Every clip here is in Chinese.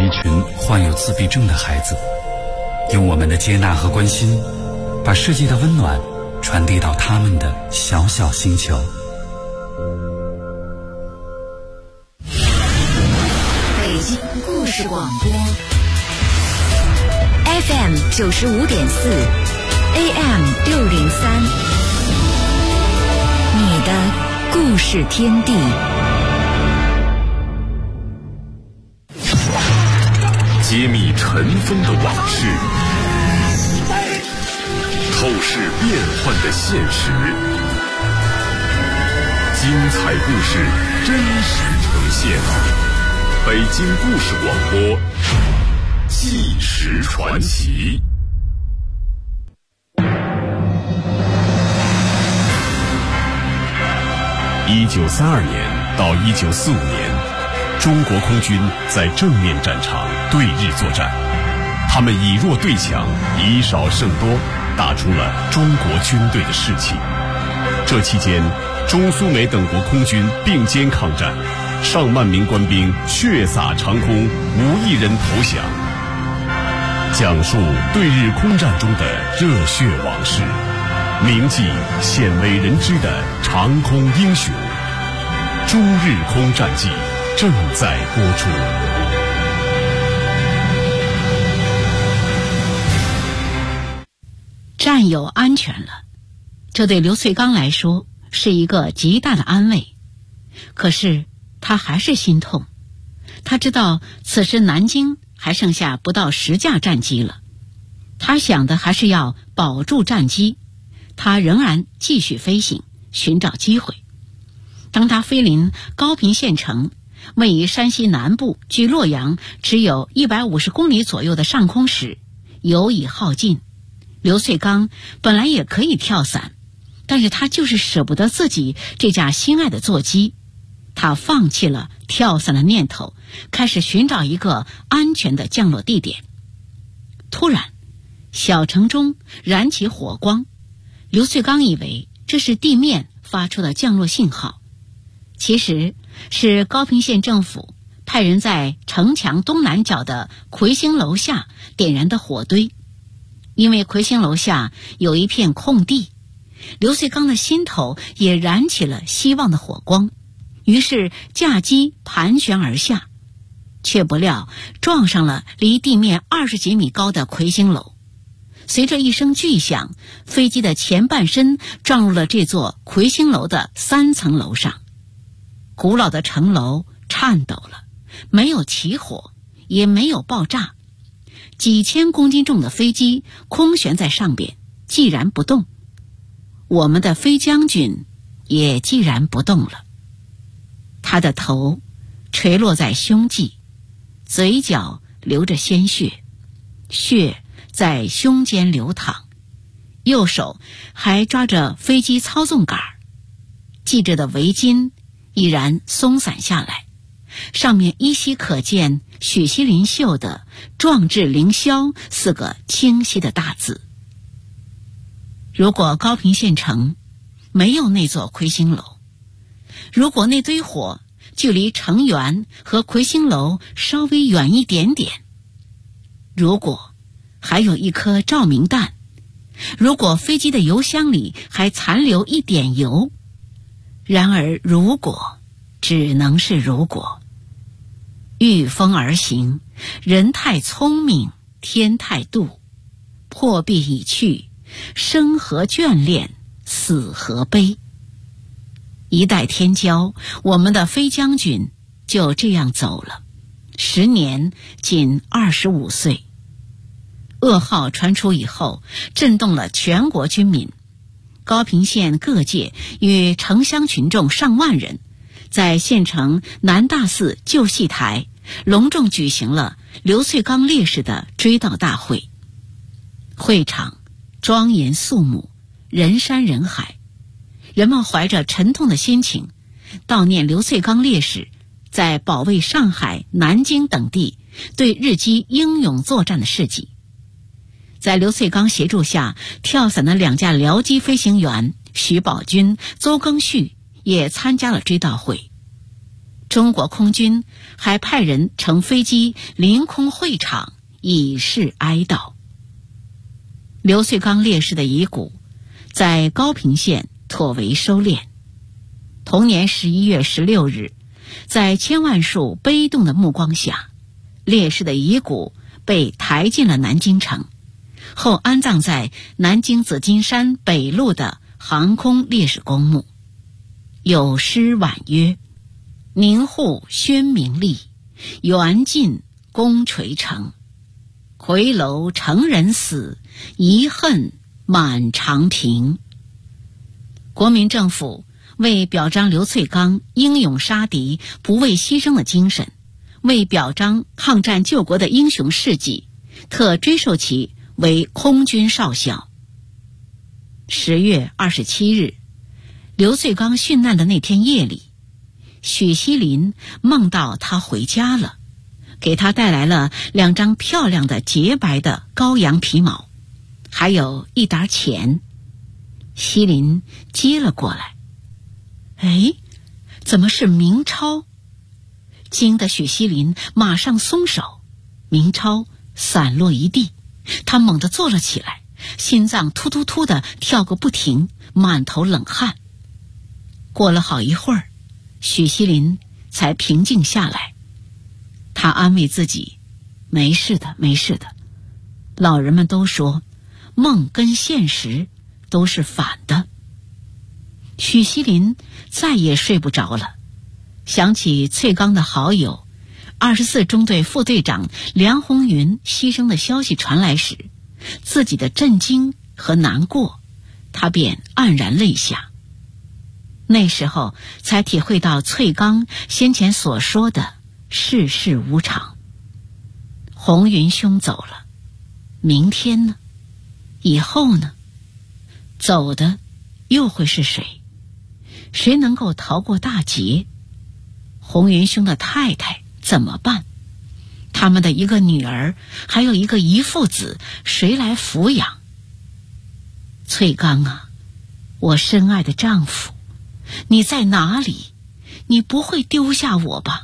一群患有自闭症的孩子，用我们的接纳和关心，把世界的温暖传递到他们的小小星球。 北京故事广播 FM 95.4 AM 603，你的故事天地。 揭秘尘封的往事，透视变幻的现实，精彩故事真实呈现。北京故事广播，纪实传奇。1932年到1945年，中国空军在正面战场对日作战，他们以弱对强，以少胜多，打出了中国军队的士气。这期间，中苏美等国空军并肩抗战，上万名官兵血洒长空，无一人投降。讲述对日空战中的热血往事，铭记鲜为人知的长空英雄。中日空战记正在播出。 战友安全了，这对刘粹刚来说是一个极大的安慰。可是他还是心痛，他知道此时南京还剩下不到10架战机了，他想的还是要保住战机。他仍然继续飞行，寻找机会。当他飞临高平县城，位于山西南部，距洛阳只有150公里左右的上空时，油已耗尽。刘粹刚本来也可以跳伞，但是他就是舍不得自己这架心爱的座机，他放弃了跳伞的念头，开始寻找一个安全的降落地点。突然，小城中燃起火光，刘粹刚以为这是地面发出的降落信号，其实是高平县政府派人在城墙东南角的魁星楼下点燃的火堆。因为魁星楼下有一片空地，刘粹刚的心头也燃起了希望的火光，于是驾机盘旋而下，却不料撞上了离地面20几米高的魁星楼。随着一声巨响，飞机的前半身撞入了这座魁星楼的3层楼上。古老的城楼颤抖了，没有起火，也没有爆炸。几千公斤重的飞机空悬在上边，寂然不动。我们的飞将军也寂然不动了。他的头垂落在胸际，嘴角流着鲜血，血在胸间流淌，右手还抓着飞机操纵杆，系着的围巾已然松散下来，上面依稀可见许锡林绣的壮志凌霄4个清晰的大字。如果高平县城没有那座魁星楼，如果那堆火距离城垣和魁星楼稍微远一点点，如果还有一颗照明弹，如果飞机的油箱里还残留一点油，然而如果只能是如果。御风而行，人太聪明，天太妒，破壁已去，生何眷恋，死何悲。一代天骄，我们的飞将军就这样走了，时年仅25岁。噩耗传出以后，震动了全国军民。高平县各界与城乡群众上万人，在县城南大寺旧戏台隆重举行了刘粹刚烈士的追悼大会。会场庄严肃穆，人山人海，人们怀着沉痛的心情悼念刘粹刚烈士在保卫上海、南京等地对日机英勇作战的事迹。在刘粹刚协助下，跳伞的2架僚机飞行员徐宝军、邹庚戌也参加了追悼会。 中国空军还派人乘飞机临空会场，以示哀悼。刘穗刚烈士的遗骨在高平县妥为收敛。同年11月16日，在千万束悲动的目光下，烈士的遗骨被抬进了南京城，后安葬在南京紫金山北路的航空烈士公墓。有诗婉曰：宁护宣明立，缘尽功垂成。回楼成人死，遗恨满长平。国民政府为表彰刘穗刚英勇杀敌、不畏牺牲的精神，为表彰抗战救国的英雄事迹，特追授其为空军少校。10月27日，刘穗刚殉难的那天夜里，许锡林梦到他回家了，给他带来了2张漂亮的洁白的羔羊皮毛，还有一沓钱。锡林接了过来，哎，怎么是明钞？惊得许锡林马上松手，明钞散落一地，他猛地坐了起来，心脏突突突地跳个不停，满头冷汗。过了好一会儿，许锡林才平静下来。他安慰自己，没事的，没事的。老人们都说，梦跟现实都是反的。许锡林再也睡不着了，想起穗刚的好友24中队副队长梁红云牺牲的消息传来时，自己的震惊和难过，他便黯然泪下。那时候才体会到穗刚先前所说的世事无常。红云兄走了，明天呢？以后呢？走的又会是谁？谁能够逃过大劫？红云兄的太太怎么办？他们的一个女儿，还有一个姨父子，谁来抚养？穗刚啊，我深爱的丈夫，你在哪里？你不会丢下我吧？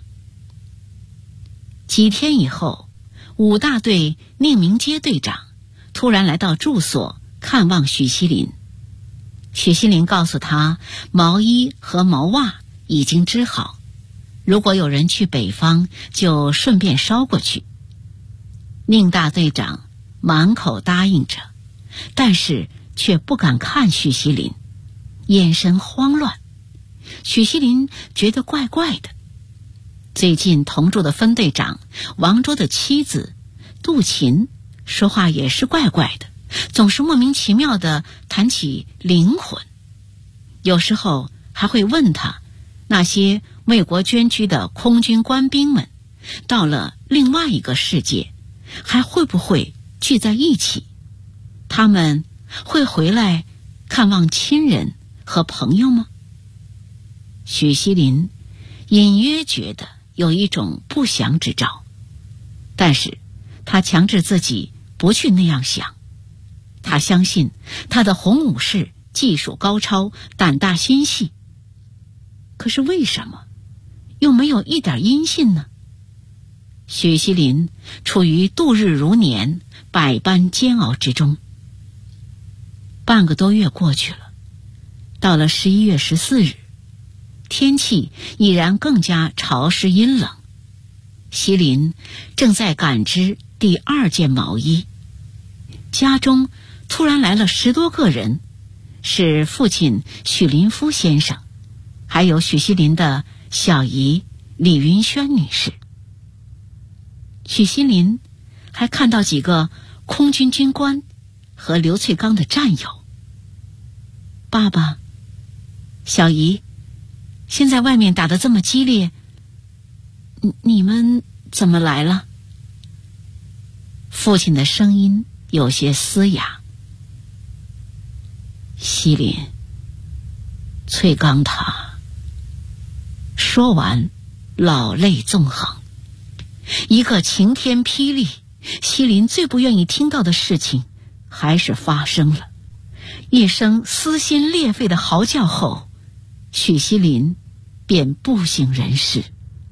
几天以后，5大队宁明街队长突然来到住所看望许锡林。许锡林告诉他，毛衣和毛袜已经织好，如果有人去北方，就顺便捎过去。宁大队长满口答应着，但是却不敢看许锡林，眼神慌乱。许锡林觉得怪怪的。最近同住的分队长王卓的妻子杜琴说话也是怪怪的，总是莫名其妙地谈起灵魂，有时候还会问他，那些为国捐躯的空军官兵们到了另外一个世界，还会不会聚在一起？他们会回来看望亲人和朋友吗？许锡林隐约觉得有一种不祥之兆，但是他强制自己不去那样想。他相信他的红武士技术高超，胆大心细。可是为什么又没有一点音信呢？许锡林处于度日如年、百般煎熬之中。半个多月过去了，到了11月14日，天气已然更加潮湿阴冷。锡林正在赶织第2件毛衣，家中突然来了10多个人，是父亲许林夫先生，还有许锡林的小姨李云轩女士。许锡林还看到几个空军军官和刘穗刚的战友。爸爸，小姨，现在外面打得这么激烈，你们怎么来了？父亲的声音有些嘶哑。锡林，穗刚他……说完，老泪纵横。一个晴天霹雳，锡林最不愿意听到的事情，还是发生了。一声撕心裂肺的嚎叫后，许锡林便不省人事。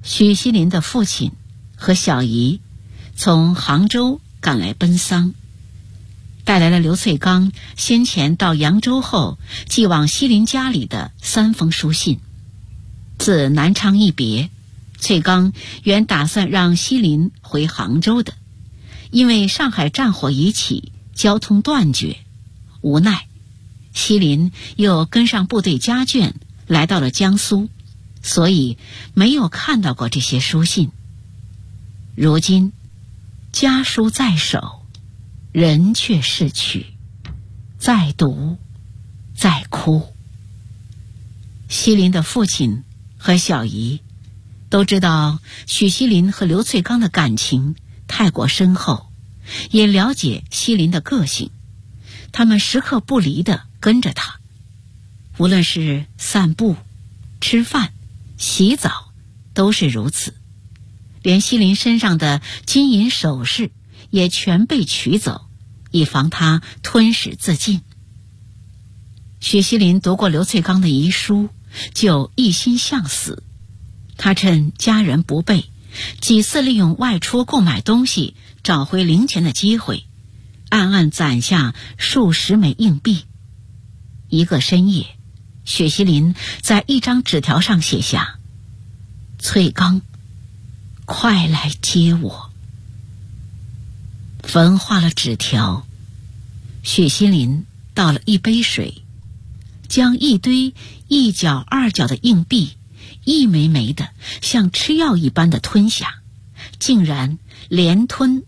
许锡林的父亲和小姨从杭州赶来奔丧，带来了刘粹刚先前到扬州后寄往锡林家里的3封书信。自南昌一别，粹刚原打算让锡林回杭州的，因为上海战火已起，交通断绝，无奈锡林又跟上部队家眷来到了江苏，所以没有看到过这些书信。如今家书在手，人却逝去，再读再哭。锡林的父亲和小姨都知道许锡林和刘粹刚的感情太过深厚，也了解锡林的个性，他们时刻不离地跟着他，无论是散步、吃饭、洗澡都是如此，连锡林身上的金银首饰也全被取走，以防他吞噬自尽。许锡林读过刘粹刚的遗书，就一心向死。他趁家人不备，几次利用外出购买东西找回零钱的机会，暗暗攒下数十枚硬币。一个深夜，许锡林在一张纸条上写下：粹刚，快来接我。焚化了纸条，许锡林倒了一杯水，将一堆1角2角的硬币一枚枚的像吃药一般的吞下，竟然连吞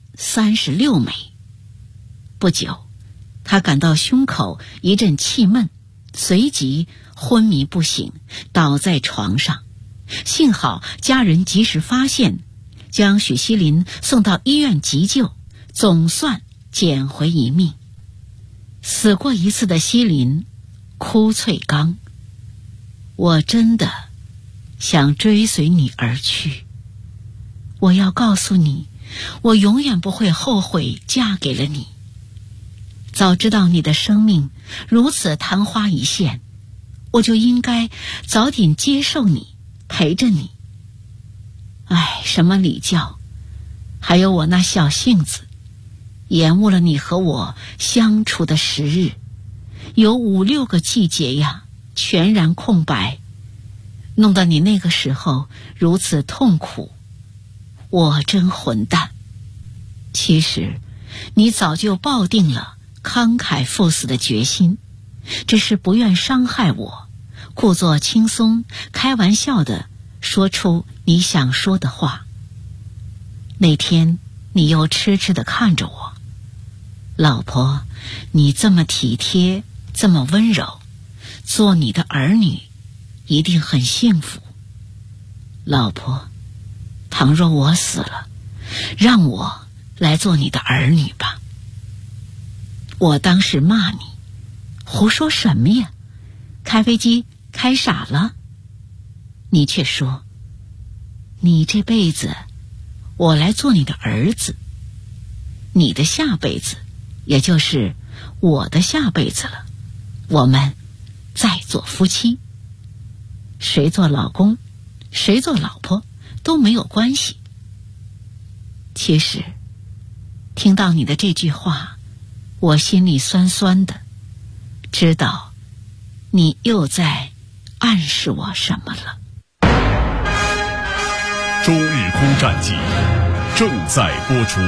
36枚。不久，他感到胸口一阵气闷，随即昏迷不醒，倒在床上。幸好家人及时发现，将许锡林送到医院急救，总算捡回一命。死过一次的锡林哭粹刚：我真的想追随你而去，我要告诉你，我永远不会后悔嫁给了你。早知道你的生命如此昙花一现，我就应该早点接受你，陪着你。哎，什么礼教，还有我那小性子，延误了你和我相处的时日，有5、6个季节呀，全然空白，弄得你那个时候如此痛苦。我真混蛋。其实你早就抱定了慷慨赴死的决心，只是不愿伤害我，故作轻松开玩笑地说出你想说的话。那天你又痴痴地看着我，老婆，你这么体贴，这么温柔，做你的儿女一定很幸福。老婆，倘若我死了，让我来做你的儿女吧。我当时骂你，胡说什么呀？开飞机开傻了。你却说，你这辈子我来做你的儿子，你的下辈子也就是我的下辈子了，我们再做夫妻。谁做老公，谁做老婆都没有关系。其实听到你的这句话，我心里酸酸的，知道你又在暗示我什么了。 中日空战记正在播出。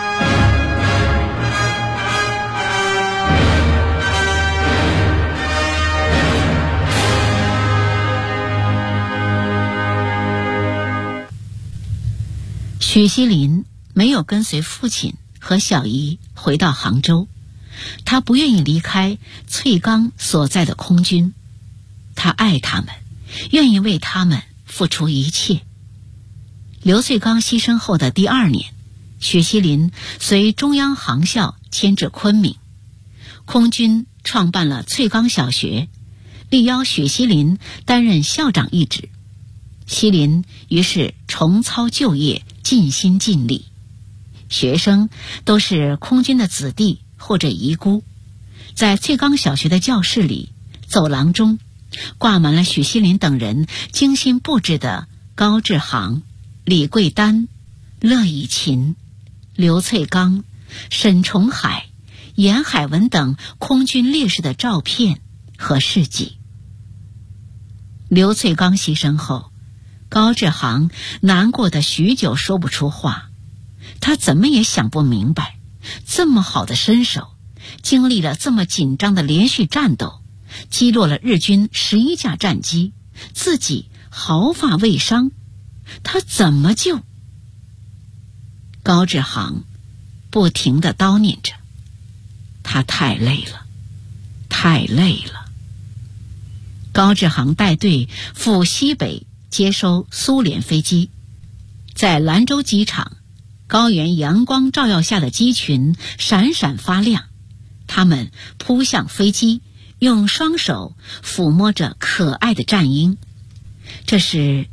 许锡林没有跟随父亲和小姨回到杭州，他不愿意离开粹刚所在的空军，他爱他们，愿意为他们付出一切。刘粹刚牺牲后的第2年，许锡林随中央航校迁至昆明，空军创办了粹刚小学，力邀许锡林担任校长一职。锡林于是重操旧业，尽心尽力。学生都是空军的子弟或者遗孤，在粹刚小学的教室里、走廊中，挂满了许锡林等人精心布置的高志航、 李桂丹、乐以琴、刘粹刚、沈崇海、严海文等空军烈士的照片和事迹。刘粹刚牺牲后，高志航难过的许久说不出话。他怎么也想不明白，这么好的身手，经历了这么紧张的连续战斗，击落了日军11架战机，自己毫发未伤，他怎么救？高志航不停地叨念着，他太累了，太累了。高志航带队赴西北接收苏联飞机，在兰州机场，高原阳光照耀下的机群闪闪发亮，他们扑向飞机，用双手抚摸着可爱的战鹰。这是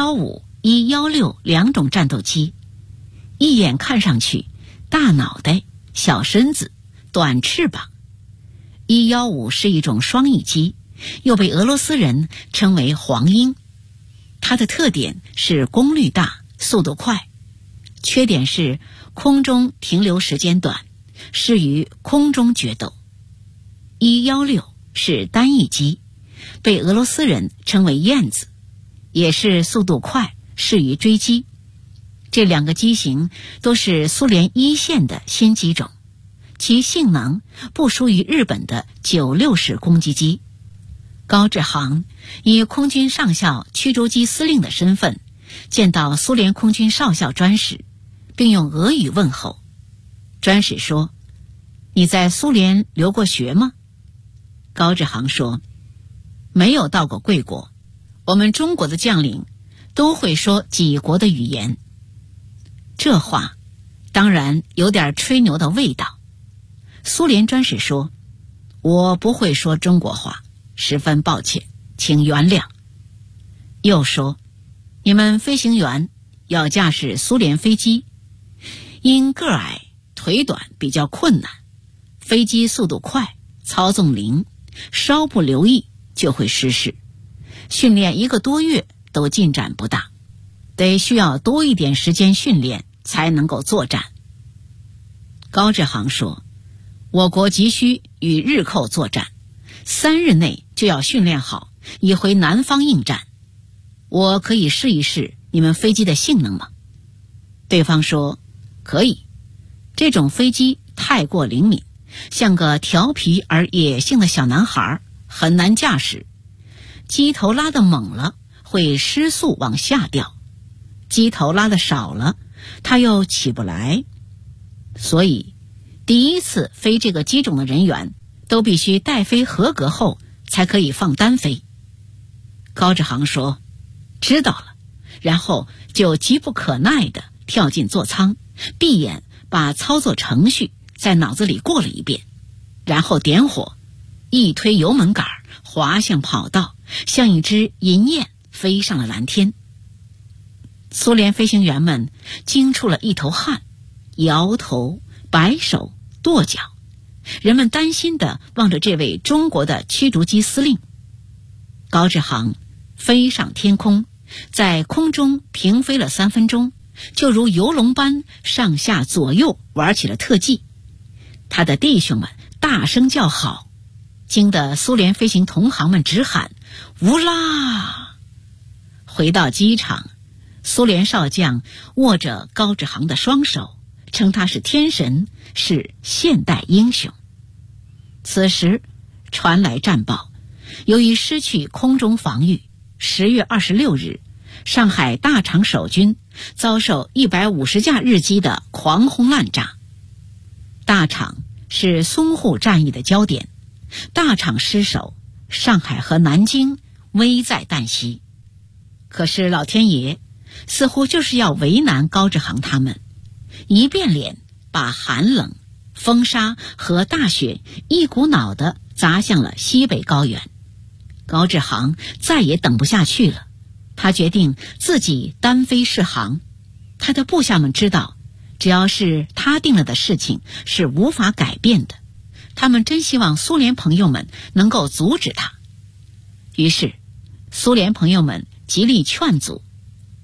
115、116两种战斗机，一眼看上去大脑袋、小身子、短翅膀。115是一种双翼机，又被俄罗斯人称为黄鹰。它的特点是功率大、速度快，缺点是空中停留时间短，适于空中决斗。116是单翼机，被俄罗斯人称为燕子，也是速度快，适于追击。这两个机型都是苏联一线的新机种，其性能不输于日本的96式攻击机。高志航以空军上校驱逐机司令的身份见到苏联空军少校专使，并用俄语问候。专使说：“你在苏联留过学吗？”高志航说：“没有到过贵国，我们中国的将领都会说几国的语言。”这话当然有点吹牛的味道。苏联专使说：“我不会说中国话，十分抱歉，请原谅。”又说：“你们飞行员要驾驶苏联飞机，因个矮腿短比较困难，飞机速度快，操纵灵，稍不留意就会失事，训练1个多月都进展不大，得需要多一点时间训练才能够作战。”高志航说：“我国急需与日寇作战，3日内就要训练好，以回南方应战。我可以试一试你们飞机的性能吗？”对方说：“可以，这种飞机太过灵敏，像个调皮而野性的小男孩，很难驾驶。机头拉得猛了，会失速往下掉；机头拉得少了，它又起不来。所以，第一次飞这个机种的人员都必须带飞合格后才可以放单飞。”高志航说：“知道了。”然后就急不可耐地跳进座舱，闭眼把操作程序在脑子里过了一遍，然后点火，一推油门杆，滑向跑道，像一只银雁飞上了蓝天。苏联飞行员们惊出了一头汗，摇头、摆手、跺脚，人们担心地望着这位中国的驱逐机司令。高志航飞上天空，在空中平飞了3分钟，就如游龙般上下左右玩起了特技。他的弟兄们大声叫好，惊得苏联飞行同行们直喊乌拉。回到机场，苏联少将握着高志航的双手，称他是天神，是现代英雄。此时传来战报，由于失去空中防御，10月26日，上海大厂守军遭受150架日机的狂轰滥炸。大厂是淞沪战役的焦点，大厂失守，上海和南京危在旦夕。可是老天爷似乎就是要为难高志航他们，一变脸把寒冷、风沙和大雪一股脑地砸向了西北高原。高志航再也等不下去了，他决定自己单飞试航。他的部下们知道，只要是他定了的事情是无法改变的，他们真希望苏联朋友们能够阻止他。于是苏联朋友们极力劝阻，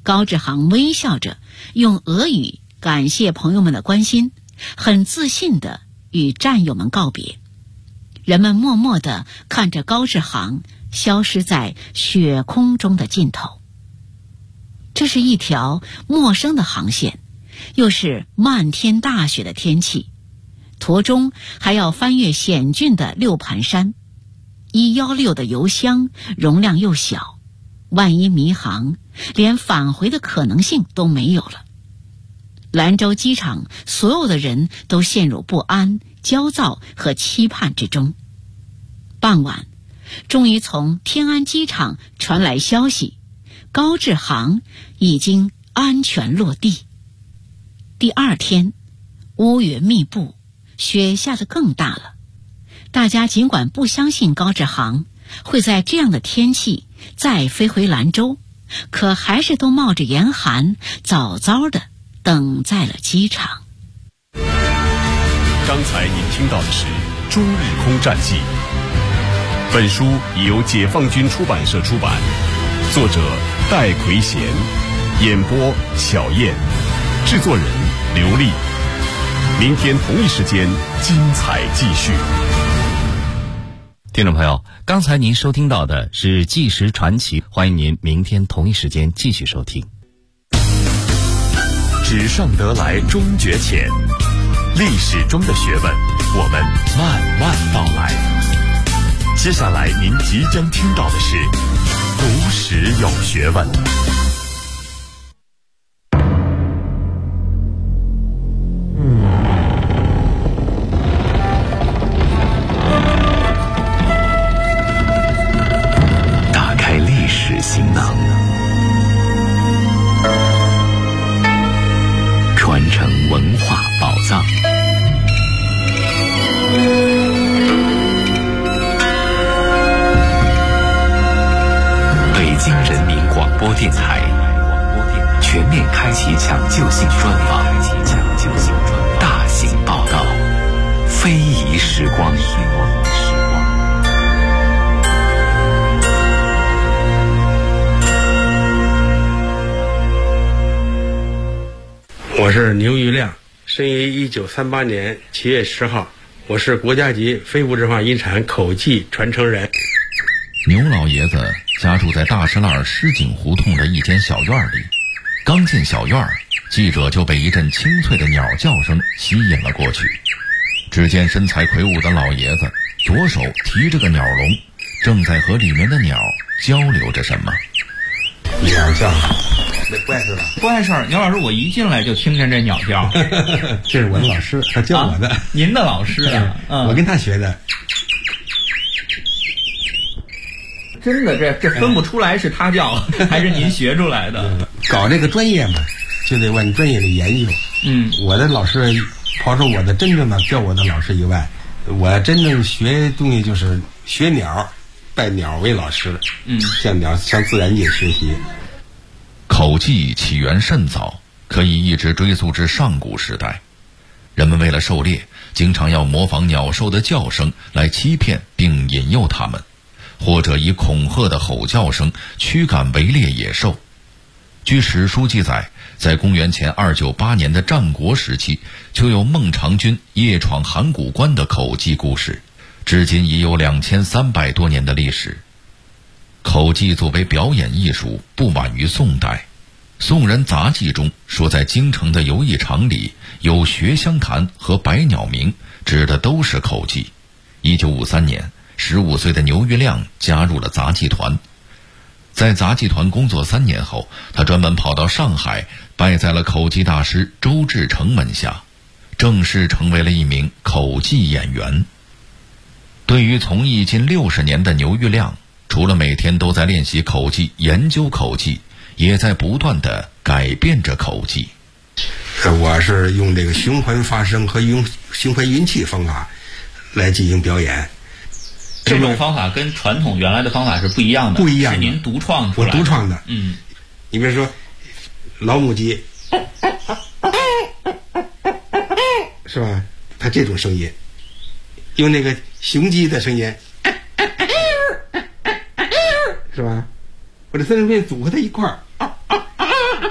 高志航微笑着用俄语感谢朋友们的关心，很自信地与战友们告别。人们默默地看着高志航消失在雪空中的尽头。这是一条陌生的航线，又是漫天大雪的天气，途中还要翻越险峻的六盘山。116的油箱容量又小，万一迷航，连返回的可能性都没有了。兰州机场所有的人都陷入不安、焦躁和期盼之中。傍晚，终于从天安机场传来消息，高志航已经安全落地。第二天，乌云密布，雪下得更大了。大家尽管不相信高志航会在这样的天气再飞回兰州，可还是都冒着严寒，早早的等在了机场。 刚才您听到的是《中日空战记》，本书已由解放军出版社出版，作者戴奎贤，演播小燕，制作人刘丽。明天同一时间精彩继续。 听众朋友，刚才您收听到的是《纪实传奇》，欢迎您明天同一时间继续收听。 纸上得来终觉浅，历史中的学问，我们慢慢道来。接下来您即将听到的是读史有学问。 打开历史行囊，传承文化宝藏。北京人民广播电台全面开启抢救性专访，大型报道，非遗时光。 我是牛玉亮，生于1938年7月10号，我是国家级非物质文化遗产口技传承人。 牛老爷子家住在大石栏狮井胡同的一间小院里，刚进小院，记者就被一阵清脆的鸟叫声吸引了过去。只见身材魁梧的老爷子左手提着个鸟笼，正在和里面的鸟交流着什么。 鸟叫，那不碍事吧？ 不碍事儿，牛老师，我一进来就听见这鸟叫。 这是我的老师，他教我的。 您的老师啊？ 我跟他学的。 真的，这分不出来是他教还是您学出来的。 搞这个专业嘛，就得往专业里研究。我的老师，刨出我的真正的教我的老师以外，我真正学东西就是学鸟，拜鸟为老师。向自然界学习。 口技起源甚早，可以一直追溯至上古时代。人们为了狩猎，经常要模仿鸟兽的叫声来欺骗并引诱它们，或者以恐吓的吼叫声驱赶围猎野兽。据史书记载，在公元前298年的战国时期，就有孟尝君夜闯函谷关的口技故事，至今已有2300多年的历史。口技作为表演艺术，不晚于宋代。宋人杂记中说，在京城的游艺场里有学香坛和百鸟鸣，指的都是口技。1953年，15岁的牛玉亮加入了杂技团。在杂技团工作3年后，他专门跑到上海，拜在了口技大师周志成门下，正式成为了一名口技演员。对于从艺近60年的牛玉亮，除了每天都在练习口技、研究口技，也在不断地改变着口技。 我是用这个循环发声和循环运气方法来进行表演。 这种方法跟传统原来的方法是不一样的， 不一样的， 是您独创出来的。 我独创的。你比如说老母鸡，是吧？它这种声音，用那个雄鸡的声音，是吧？我这3种声音组合在一块儿，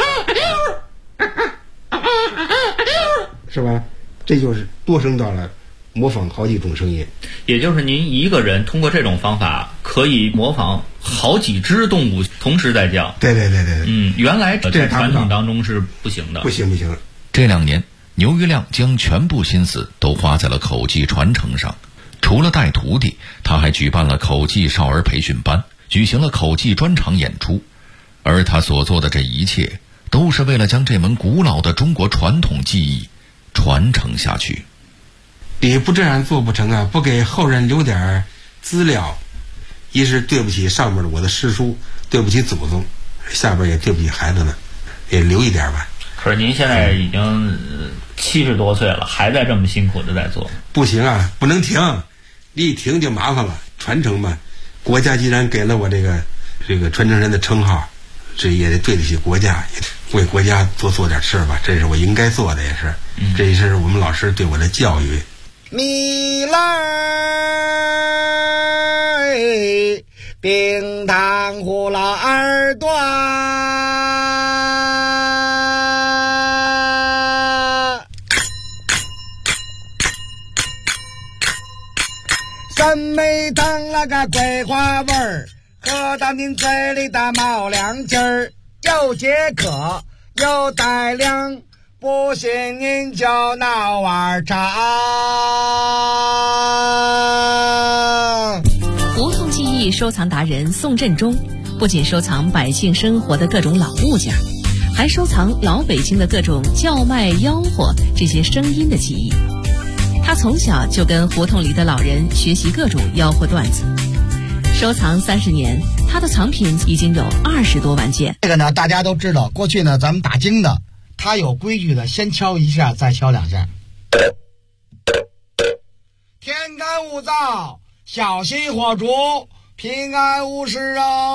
是吧？这就是多声道了，模仿好几种声音。 也就是您一个人通过这种方法可以模仿好几只动物同时在叫。 对。 原来在传统当中是不行的。 不行。 这2年，牛玉亮将全部心思都花在了口技传承上。除了带徒弟，他还举办了口技少儿培训班，举行了口技专场演出。而他所做的这一切，都是为了将这门古老的中国传统技艺传承下去。 你不这样做不成啊！不给后人留点资料，一是对不起上面的我的师叔，对不起祖宗，下边也对不起孩子们，也留一点吧。 可是您现在已经70多岁了，还在这么辛苦的在做。 不行啊，不能停，一停就麻烦了。传承嘛，国家既然给了我这个传承人的称号，这也得对得起国家，也为国家做点事吧，这是我应该做的，也是，这也是我们老师对我的教育。 米来冰糖葫芦耳朵，酸梅汤那个桂花味儿，喝到您嘴里的冒凉劲儿，又解渴又带凉，不信您就闹碗茶。 胡同技艺收藏达人宋振中不仅收藏百姓生活的各种老物件，还收藏老北京的各种叫卖吆喝这些声音的技艺。他从小就跟胡同里的老人学习各种吆喝段子，收藏30年，他的藏品已经有20多万件。 这个呢，大家都知道，过去呢咱们打更的，他有规矩的，先敲一下，再敲2下。天干物燥，小心火烛，平安无事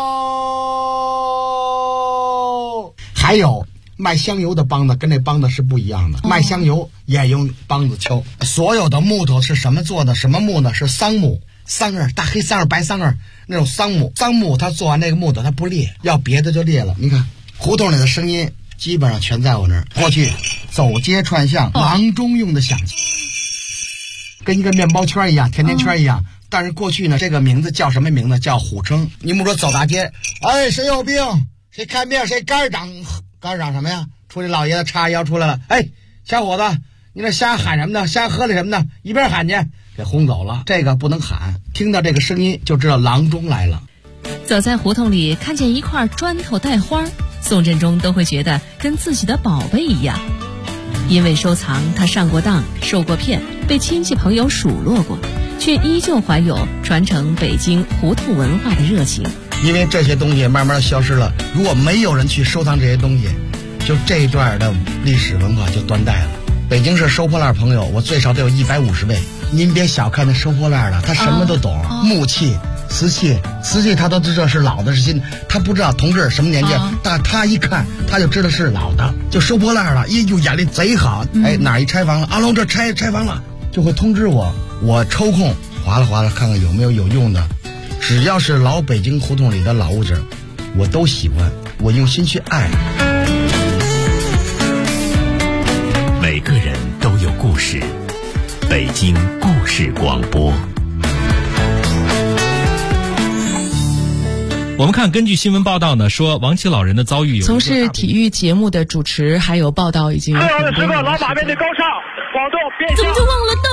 哦。还有卖香油的梆子跟这梆子是不一样的，卖香油也用梆子敲。所有的木头是什么做的？什么木呢？是桑木，桑叶，大黑桑叶、白桑叶那种桑木。桑木它做完那个木头它不裂，要别的就裂了。你看胡同里的声音基本上全在我那儿。过去走街串巷，郎中用的响器，跟一个面包圈一样，甜甜圈一样。但是过去呢，这个名字叫什么名字？叫虎称。你们说走大街，哎，谁有病？谁看病？谁肝长什么呀？出去老爷子叉腰出来了，哎，小伙子，你这瞎喊什么呢？瞎喝的什么呢？一边喊去，给轰走了。这个不能喊，听到这个声音就知道郎中来了。 走在胡同里，看见一块砖头带花，宋振中都会觉得跟自己的宝贝一样。因为收藏，他上过当，受过骗，被亲戚朋友数落过，却依旧怀有传承北京胡同文化的热情。 因为这些东西慢慢消失了，如果没有人去收藏这些东西，就这一段的历史文化就断代了。北京市收破烂朋友，我最少得有150位。您别小看那收破烂的，他什么都懂，木器、瓷器他都知道是老的是新的，他不知道同志什么年纪，但他一看他就知道是老的，就收破烂了，就眼力贼好。哎，哪一拆房了？阿龙这拆房了，就会通知我，我抽空划拉看看有没有用的。只要是老北京胡同里的老物件，我都喜欢，我用心去爱。 每个人都有故事，北京故事广播。 我们看，根据新闻报道呢，说王琦老人的遭遇有从事体育节目的主持还有报道已经。 重要的时刻，老马面对高尚，广东变向。 怎么就忘了